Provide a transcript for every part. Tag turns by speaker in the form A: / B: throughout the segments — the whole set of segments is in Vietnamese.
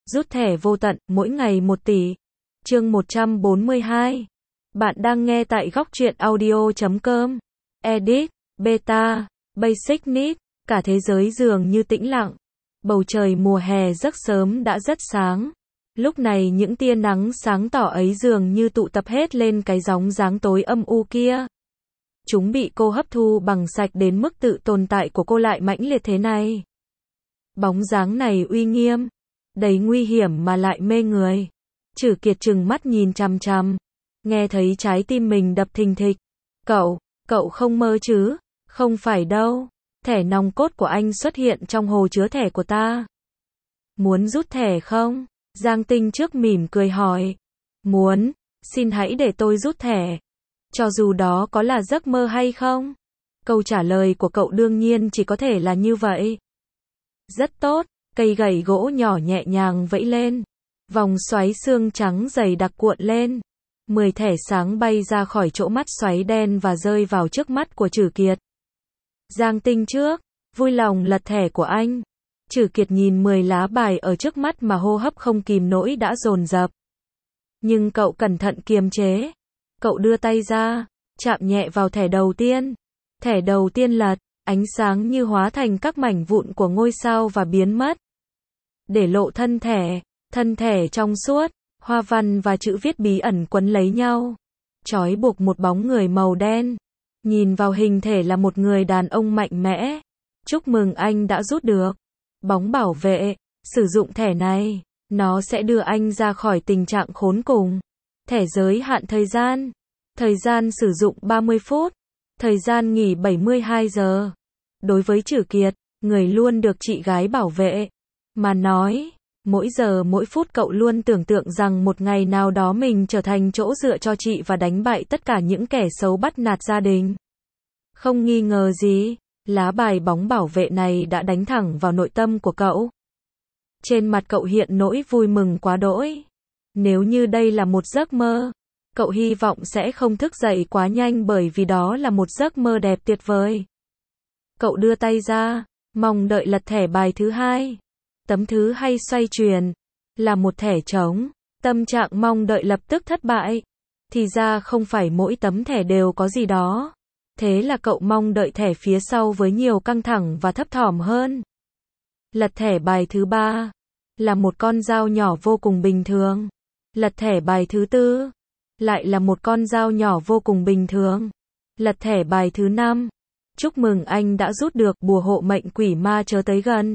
A: Rút thẻ vô tận, mỗi ngày 1 tỷ. Chương 142. Bạn đang nghe tại góc truyện audio.com. Edit, Beta, Basic Need. Cả thế giới dường như tĩnh lặng. Bầu trời mùa hè rất sớm đã rất sáng. Lúc này những tia nắng sáng tỏ ấy dường như tụ tập hết lên cái gióng dáng tối âm u kia. Chúng bị cô hấp thu bằng sạch đến mức tự tồn tại của cô lại mãnh liệt thế này. Bóng dáng này uy nghiêm, đầy nguy hiểm mà lại mê người. Trử Kiệt trừng mắt nhìn chằm chằm, nghe thấy trái tim mình đập thình thịch. Cậu không mơ chứ? Không phải đâu. Thẻ nòng cốt của anh xuất hiện trong hồ chứa thẻ của ta. Muốn rút thẻ không? Giang Tinh trước mỉm cười hỏi. Muốn, xin hãy để tôi rút thẻ. Cho dù đó có là giấc mơ hay không? Câu trả lời của cậu đương nhiên chỉ có thể là như vậy. Rất tốt, cây gậy gỗ nhỏ nhẹ nhàng vẫy lên. Vòng xoáy xương trắng dày đặc cuộn lên. 10 thẻ sáng bay ra khỏi chỗ mắt xoáy đen và rơi vào trước mắt của Trử Kiệt. Giang Tinh trước, vui lòng lật thẻ của anh. Trử Kiệt nhìn 10 lá bài ở trước mắt mà hô hấp không kìm nổi đã dồn dập. Nhưng cậu cẩn thận kiềm chế. Cậu đưa tay ra, chạm nhẹ vào thẻ đầu tiên. Thẻ đầu tiên lật, ánh sáng như hóa thành các mảnh vụn của ngôi sao và biến mất. Để lộ thân thẻ trong suốt, hoa văn và chữ viết bí ẩn quấn lấy nhau. Trói buộc một bóng người màu đen. Nhìn vào hình thể là một người đàn ông mạnh mẽ. Chúc mừng anh đã rút được. Bóng bảo vệ, sử dụng thẻ này, nó sẽ đưa anh ra khỏi tình trạng khốn cùng. Thẻ giới hạn thời gian sử dụng 30 phút, thời gian nghỉ 72 giờ. Đối với Trử Kiệt, người luôn được chị gái bảo vệ, mà nói, mỗi giờ mỗi phút cậu luôn tưởng tượng rằng một ngày nào đó mình trở thành chỗ dựa cho chị và đánh bại tất cả những kẻ xấu bắt nạt gia đình. Không nghi ngờ gì, lá bài bóng bảo vệ này đã đánh thẳng vào nội tâm của cậu. Trên mặt cậu hiện nỗi vui mừng quá đỗi. Nếu như đây là một giấc mơ, cậu hy vọng sẽ không thức dậy quá nhanh bởi vì đó là một giấc mơ đẹp tuyệt vời. Cậu đưa tay ra, mong đợi lật thẻ bài thứ hai. Tấm thứ hay xoay chuyển, là một thẻ trống. Tâm trạng mong đợi lập tức thất bại. Thì ra không phải mỗi tấm thẻ đều có gì đó. Thế là cậu mong đợi thẻ phía sau với nhiều căng thẳng và thấp thỏm hơn. Lật thẻ bài thứ ba, là một con dao nhỏ vô cùng bình thường. Lật thẻ bài thứ tư, lại là một con dao nhỏ vô cùng bình thường. Lật thẻ bài thứ năm, chúc mừng anh đã rút được bùa hộ mệnh quỷ ma chớ tới gần.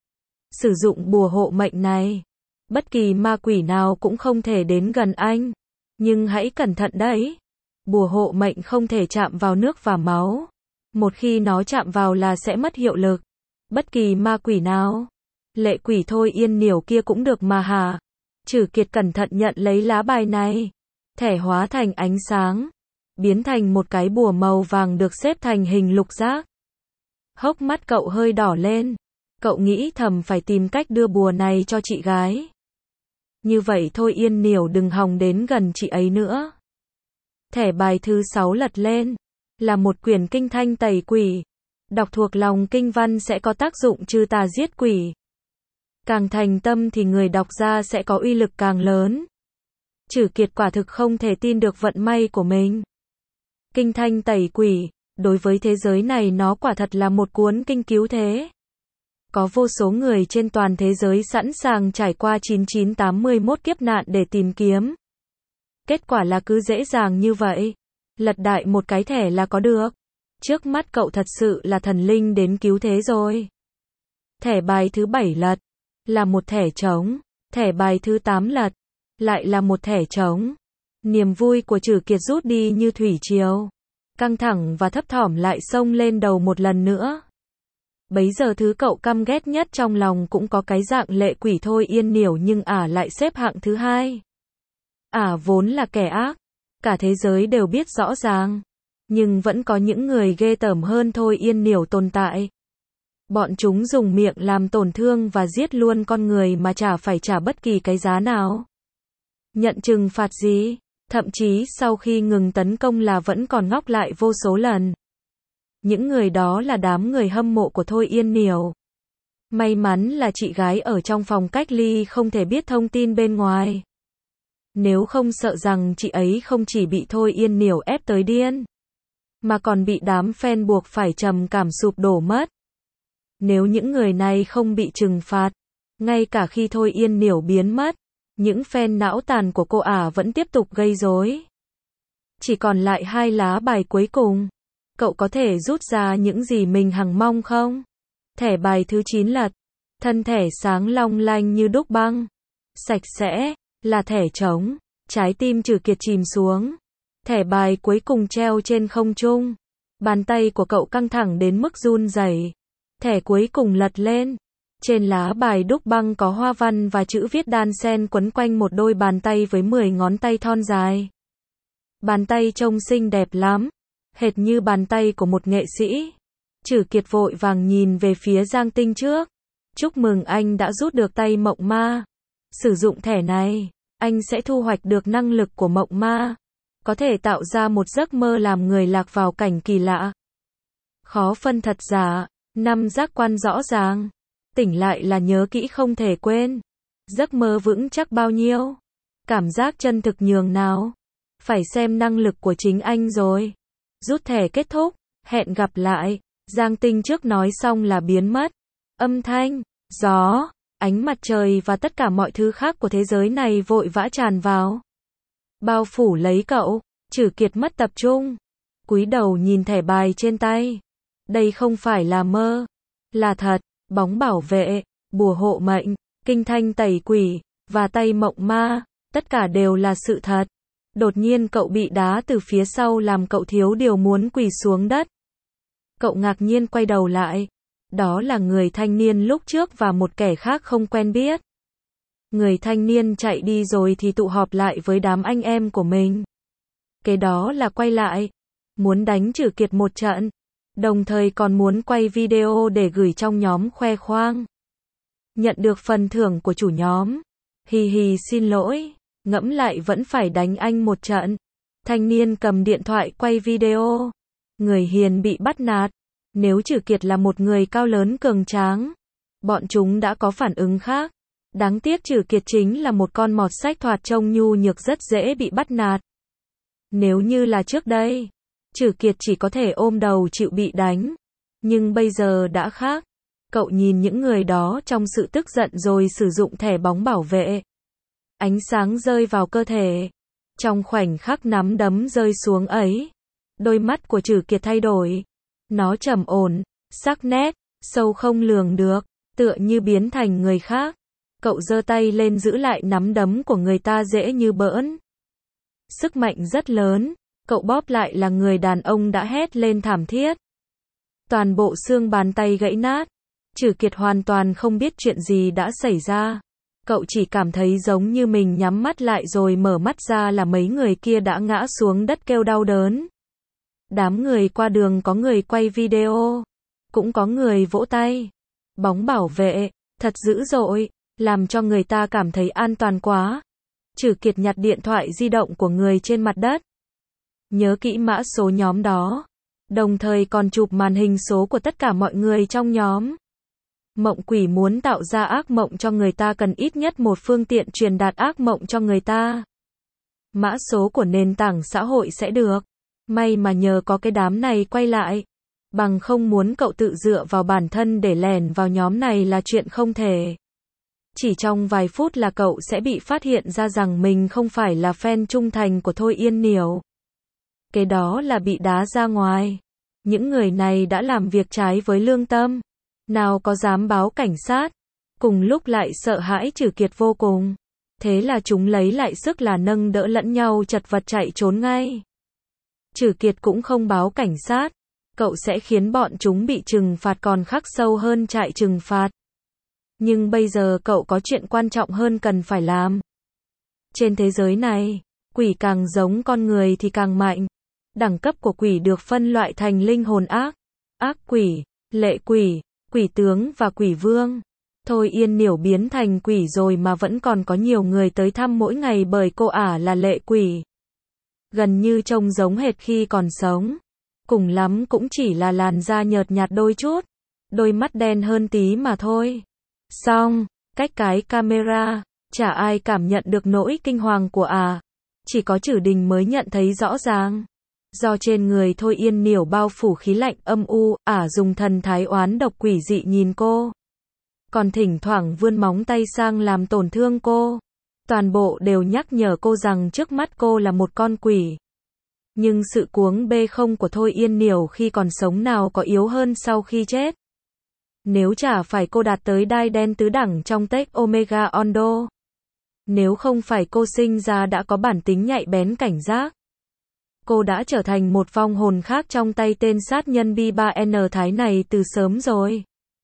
A: Sử dụng bùa hộ mệnh này, bất kỳ ma quỷ nào cũng không thể đến gần anh. Nhưng hãy cẩn thận đấy. Bùa hộ mệnh không thể chạm vào nước và máu. Một khi nó chạm vào là sẽ mất hiệu lực. Bất kỳ ma quỷ nào. Lệ quỷ Thôi Yên Niểu kia cũng được mà hả? Trử Kiệt cẩn thận nhận lấy lá bài này. Thẻ hóa thành ánh sáng, biến thành một cái bùa màu vàng được xếp thành hình lục giác. Hốc mắt cậu hơi đỏ lên. Cậu nghĩ thầm phải tìm cách đưa bùa này cho chị gái. Như vậy Thôi Yên Niểu đừng hòng đến gần chị ấy nữa. Thẻ bài thứ 6 lật lên, là một quyển kinh thanh tẩy quỷ. Đọc thuộc lòng kinh văn sẽ có tác dụng trừ tà giết quỷ. Càng thành tâm thì người đọc ra sẽ có uy lực càng lớn. Trử Kiệt quả thực không thể tin được vận may của mình. Kinh thanh tẩy quỷ, đối với thế giới này nó quả thật là một cuốn kinh cứu thế. Có vô số người trên toàn thế giới sẵn sàng trải qua 9981 kiếp nạn để tìm kiếm. Kết quả là cứ dễ dàng như vậy. Lật đại một cái thẻ là có được. Trước mắt cậu thật sự là thần linh đến cứu thế rồi. Thẻ bài thứ 7 lật, là một thẻ trống. Thẻ bài thứ 8 lật, lại là một thẻ trống. Niềm vui của Trử Kiệt rút đi như thủy triều. Căng thẳng và thấp thỏm lại xông lên đầu một lần nữa. Bấy giờ thứ cậu căm ghét nhất trong lòng cũng có cái dạng lệ quỷ Thôi Yên Niểu nhưng lại xếp hạng thứ hai. Vốn là kẻ ác. Cả thế giới đều biết rõ ràng. Nhưng vẫn có những người ghê tởm hơn Thôi Yên Niểu tồn tại. Bọn chúng dùng miệng làm tổn thương và giết luôn con người mà chả phải trả bất kỳ cái giá nào. Nhận trừng phạt gì? Thậm chí sau khi ngừng tấn công là vẫn còn ngóc lại vô số lần. Những người đó là đám người hâm mộ của Thôi Yên Niểu. May mắn là chị gái ở trong phòng cách ly không thể biết thông tin bên ngoài. Nếu không sợ rằng chị ấy không chỉ bị Thôi Yên Niểu ép tới điên, mà còn bị đám fan buộc phải trầm cảm sụp đổ mất. Nếu những người này không bị trừng phạt, ngay cả khi Thôi Yên Niểu biến mất, những fan não tàn của cô ả vẫn tiếp tục gây rối. Chỉ còn lại 2 lá bài cuối cùng. Cậu có thể rút ra những gì mình hằng mong không? Thẻ bài thứ 9 là thân thể sáng long lanh như đúc băng. Sạch sẽ, là thẻ trống. Trái tim Trừ Kiệt chìm xuống. Thẻ bài cuối cùng treo trên không trung. Bàn tay của cậu căng thẳng đến mức run rẩy. Thẻ cuối cùng lật lên. Trên lá bài đúc băng có hoa văn và chữ viết đan xen quấn quanh một đôi bàn tay với 10 ngón tay thon dài. Bàn tay trông xinh đẹp lắm, hệt như bàn tay của một nghệ sĩ. Trừ Kiệt vội vàng nhìn về phía Giang Tinh trước. Chúc mừng anh đã rút được tay mộng ma. Sử dụng thẻ này, anh sẽ thu hoạch được năng lực của mộng ma. Có thể tạo ra một giấc mơ làm người lạc vào cảnh kỳ lạ. Khó phân thật giả, 5 giác quan rõ ràng. Tỉnh lại là nhớ kỹ không thể quên. Giấc mơ vững chắc bao nhiêu. Cảm giác chân thực nhường nào. Phải xem năng lực của chính anh rồi. Rút thẻ kết thúc, hẹn gặp lại. Giang Tinh trước nói xong là biến mất. Âm thanh, gió, ánh mặt trời và tất cả mọi thứ khác của thế giới này vội vã tràn vào. Bao phủ lấy cậu. Trừ Kiệt mất tập trung. Cúi đầu nhìn thẻ bài trên tay. Đây không phải là mơ. Là thật. Bóng bảo vệ, bùa hộ mệnh, kinh thanh tẩy quỷ, và tay mộng ma. Tất cả đều là sự thật. Đột nhiên cậu bị đá từ phía sau làm cậu thiếu điều muốn quỳ xuống đất. Cậu ngạc nhiên quay đầu lại. Đó là người thanh niên lúc trước và một kẻ khác không quen biết. Người thanh niên chạy đi rồi thì tụ họp lại với đám anh em của mình. Kế đó là quay lại. Muốn đánh Trừ Kiệt một trận. Đồng thời còn muốn quay video để gửi trong nhóm khoe khoang. Nhận được phần thưởng của chủ nhóm. Hì hì xin lỗi. Ngẫm lại vẫn phải đánh anh một trận. Thanh niên cầm điện thoại quay video. Người hiền bị bắt nạt. Nếu Trừ Kiệt là một người cao lớn cường tráng, bọn chúng đã có phản ứng khác. Đáng tiếc Trừ Kiệt chính là một con mọt sách thoạt trông nhu nhược rất dễ bị bắt nạt. Nếu như là trước đây, Trừ Kiệt chỉ có thể ôm đầu chịu bị đánh. Nhưng bây giờ đã khác. Cậu nhìn những người đó trong sự tức giận rồi sử dụng thẻ bóng bảo vệ. Ánh sáng rơi vào cơ thể. Trong khoảnh khắc nắm đấm rơi xuống ấy, đôi mắt của Trừ Kiệt thay đổi. Nó trầm ổn, sắc nét, sâu không lường được, tựa như biến thành người khác. Cậu giơ tay lên giữ lại nắm đấm của người ta dễ như bỡn. Sức mạnh rất lớn, cậu bóp lại là người đàn ông đã hét lên thảm thiết. Toàn bộ xương bàn tay gãy nát. Trừ Kiệt hoàn toàn không biết chuyện gì đã xảy ra. Cậu chỉ cảm thấy giống như mình nhắm mắt lại rồi mở mắt ra là mấy người kia đã ngã xuống đất kêu đau đớn. Đám người qua đường có người quay video, cũng có người vỗ tay. Bóng bảo vệ, thật dữ dội, làm cho người ta cảm thấy an toàn quá. Trừ Kiệt nhặt điện thoại di động của người trên mặt đất. Nhớ kỹ mã số nhóm đó. Đồng thời còn chụp màn hình số của tất cả mọi người trong nhóm. Mộng quỷ muốn tạo ra ác mộng cho người ta cần ít nhất một phương tiện truyền đạt ác mộng cho người ta. Mã số của nền tảng xã hội sẽ được. May mà nhờ có cái đám này quay lại. Bằng không muốn cậu tự dựa vào bản thân để lẻn vào nhóm này là chuyện không thể. Chỉ trong vài phút là cậu sẽ bị phát hiện ra rằng mình không phải là fan trung thành của Thôi Yên Niểu. Cái đó là bị đá ra ngoài. Những người này đã làm việc trái với lương tâm. Nào có dám báo cảnh sát. Cùng lúc lại sợ hãi Trừ Kiệt vô cùng. Thế là chúng lấy lại sức là nâng đỡ lẫn nhau chật vật chạy trốn ngay. Trừ Kiệt cũng không báo cảnh sát. Cậu sẽ khiến bọn chúng bị trừng phạt còn khắc sâu hơn trại trừng phạt. Nhưng bây giờ cậu có chuyện quan trọng hơn cần phải làm. Trên thế giới này, quỷ càng giống con người thì càng mạnh. Đẳng cấp của quỷ được phân loại thành linh hồn ác, ác quỷ, lệ quỷ, quỷ tướng và quỷ vương. Thôi Yên Niểu biến thành quỷ rồi mà vẫn còn có nhiều người tới thăm mỗi ngày bởi cô ả là lệ quỷ. Gần như trông giống hệt khi còn sống. Cùng lắm cũng chỉ là làn da nhợt nhạt đôi chút. đôi mắt đen hơn tí mà thôi. Xong, cách cái camera, chả ai cảm nhận được nỗi kinh hoàng của chỉ có Trử Đình mới nhận thấy rõ ràng. Do trên người Thôi Yên Niểu bao phủ khí lạnh âm u, dùng thần thái oán độc quỷ dị nhìn cô. Còn thỉnh thoảng vươn móng tay sang làm tổn thương cô. Toàn bộ đều nhắc nhở cô rằng trước mắt cô là một con quỷ. Nhưng sự cuống bê không của Thôi Yên Niểu khi còn sống nào có yếu hơn sau khi chết. Nếu chả phải cô đạt tới đai đen tứ đẳng trong Tech Omega Ondo. Nếu không phải cô sinh ra đã có bản tính nhạy bén cảnh giác. Cô đã trở thành một vong hồn khác trong tay tên sát nhân B3N Thái này từ sớm rồi.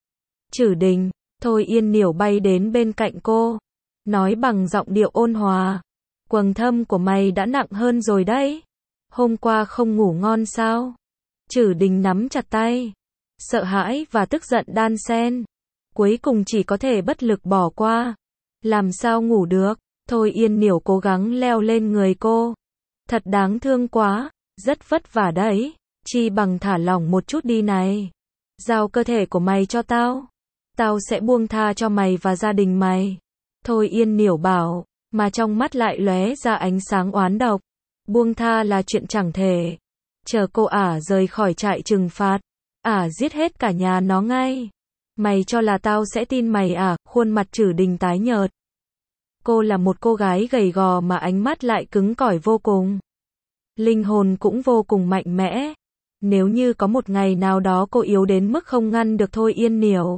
A: Trử Đình, Thôi Yên Niểu bay đến bên cạnh cô. Nói bằng giọng điệu ôn hòa. Quầng thâm của mày đã nặng hơn rồi đấy. Hôm qua không ngủ ngon sao? Trử Đình nắm chặt tay. Sợ hãi và tức giận đan xen. Cuối cùng chỉ có thể bất lực bỏ qua. Làm sao ngủ được? Thôi Yên Niểu cố gắng leo lên người cô. Thật đáng thương quá. Rất vất vả đấy. Chi bằng thả lỏng một chút đi này. Giao cơ thể của mày cho tao. Tao sẽ buông tha cho mày và gia đình mày. Thôi Yên Niểu bảo. Mà trong mắt lại lóe ra ánh sáng oán độc. Buông tha là chuyện chẳng thể. Chờ cô rời khỏi trại trừng phạt. Giết hết cả nhà nó ngay. Mày cho là tao sẽ tin mày Khuôn mặt Trử Đình tái nhợt. Cô là một cô gái gầy gò mà ánh mắt lại cứng cỏi vô cùng. Linh hồn cũng vô cùng mạnh mẽ. Nếu như có một ngày nào đó cô yếu đến mức không ngăn được Thôi Yên Niểu,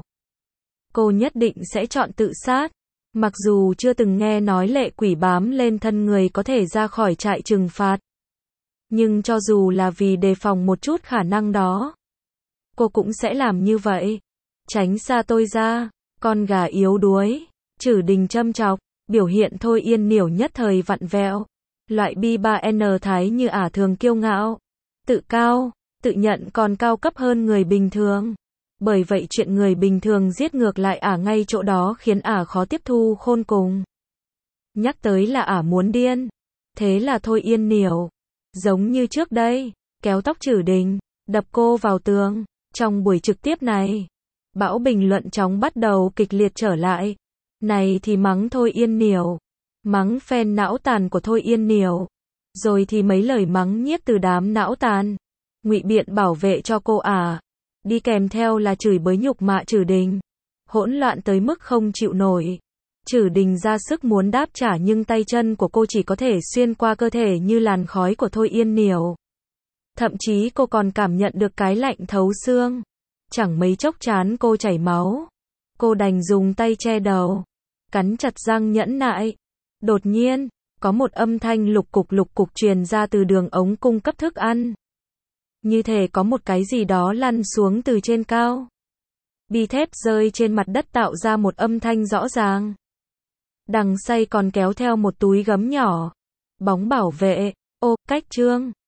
A: cô nhất định sẽ chọn tự sát. Mặc dù chưa từng nghe nói lệ quỷ bám lên thân người có thể ra khỏi trại trừng phạt. Nhưng cho dù là vì đề phòng một chút khả năng đó, cô cũng sẽ làm như vậy. Tránh xa tôi ra, con gà yếu đuối. Trử Đình châm chọc, biểu hiện Thôi Yên Niểu nhất thời vặn vẹo. Loại B3N Thái như thường kiêu ngạo, tự cao, tự nhận còn cao cấp hơn người bình thường. Bởi vậy chuyện người bình thường giết ngược lại ngay chỗ đó khiến khó tiếp thu khôn cùng. Nhắc tới là muốn điên. Thế là Thôi Yên Niểu, giống như trước đây, kéo tóc Trử Đình, đập cô vào tường. Trong buổi trực tiếp này, bão bình luận chóng bắt đầu kịch liệt trở lại. Này thì mắng Thôi Yên Niểu, mắng fan não tàn của Thôi Yên Niểu, rồi thì mấy lời mắng nhiếc từ đám não tàn, ngụy biện bảo vệ cho cô đi kèm theo là chửi bới nhục mạ Trử Đình. Hỗn loạn tới mức không chịu nổi. Trử Đình ra sức muốn đáp trả nhưng tay chân của cô chỉ có thể xuyên qua cơ thể như làn khói của Thôi Yên Niểu. Thậm chí cô còn cảm nhận được cái lạnh thấu xương. Chẳng mấy chốc trán cô chảy máu. Cô đành dùng tay che đầu, cắn chặt răng nhẫn nại. Đột nhiên, có một âm thanh lục cục truyền ra từ đường ống cung cấp thức ăn. Như thể có một cái gì đó lăn xuống từ trên cao. Bi thép rơi trên mặt đất tạo ra một âm thanh rõ ràng. Đằng sau còn kéo theo một túi gấm nhỏ. Bóng bảo vệ. Cách trương.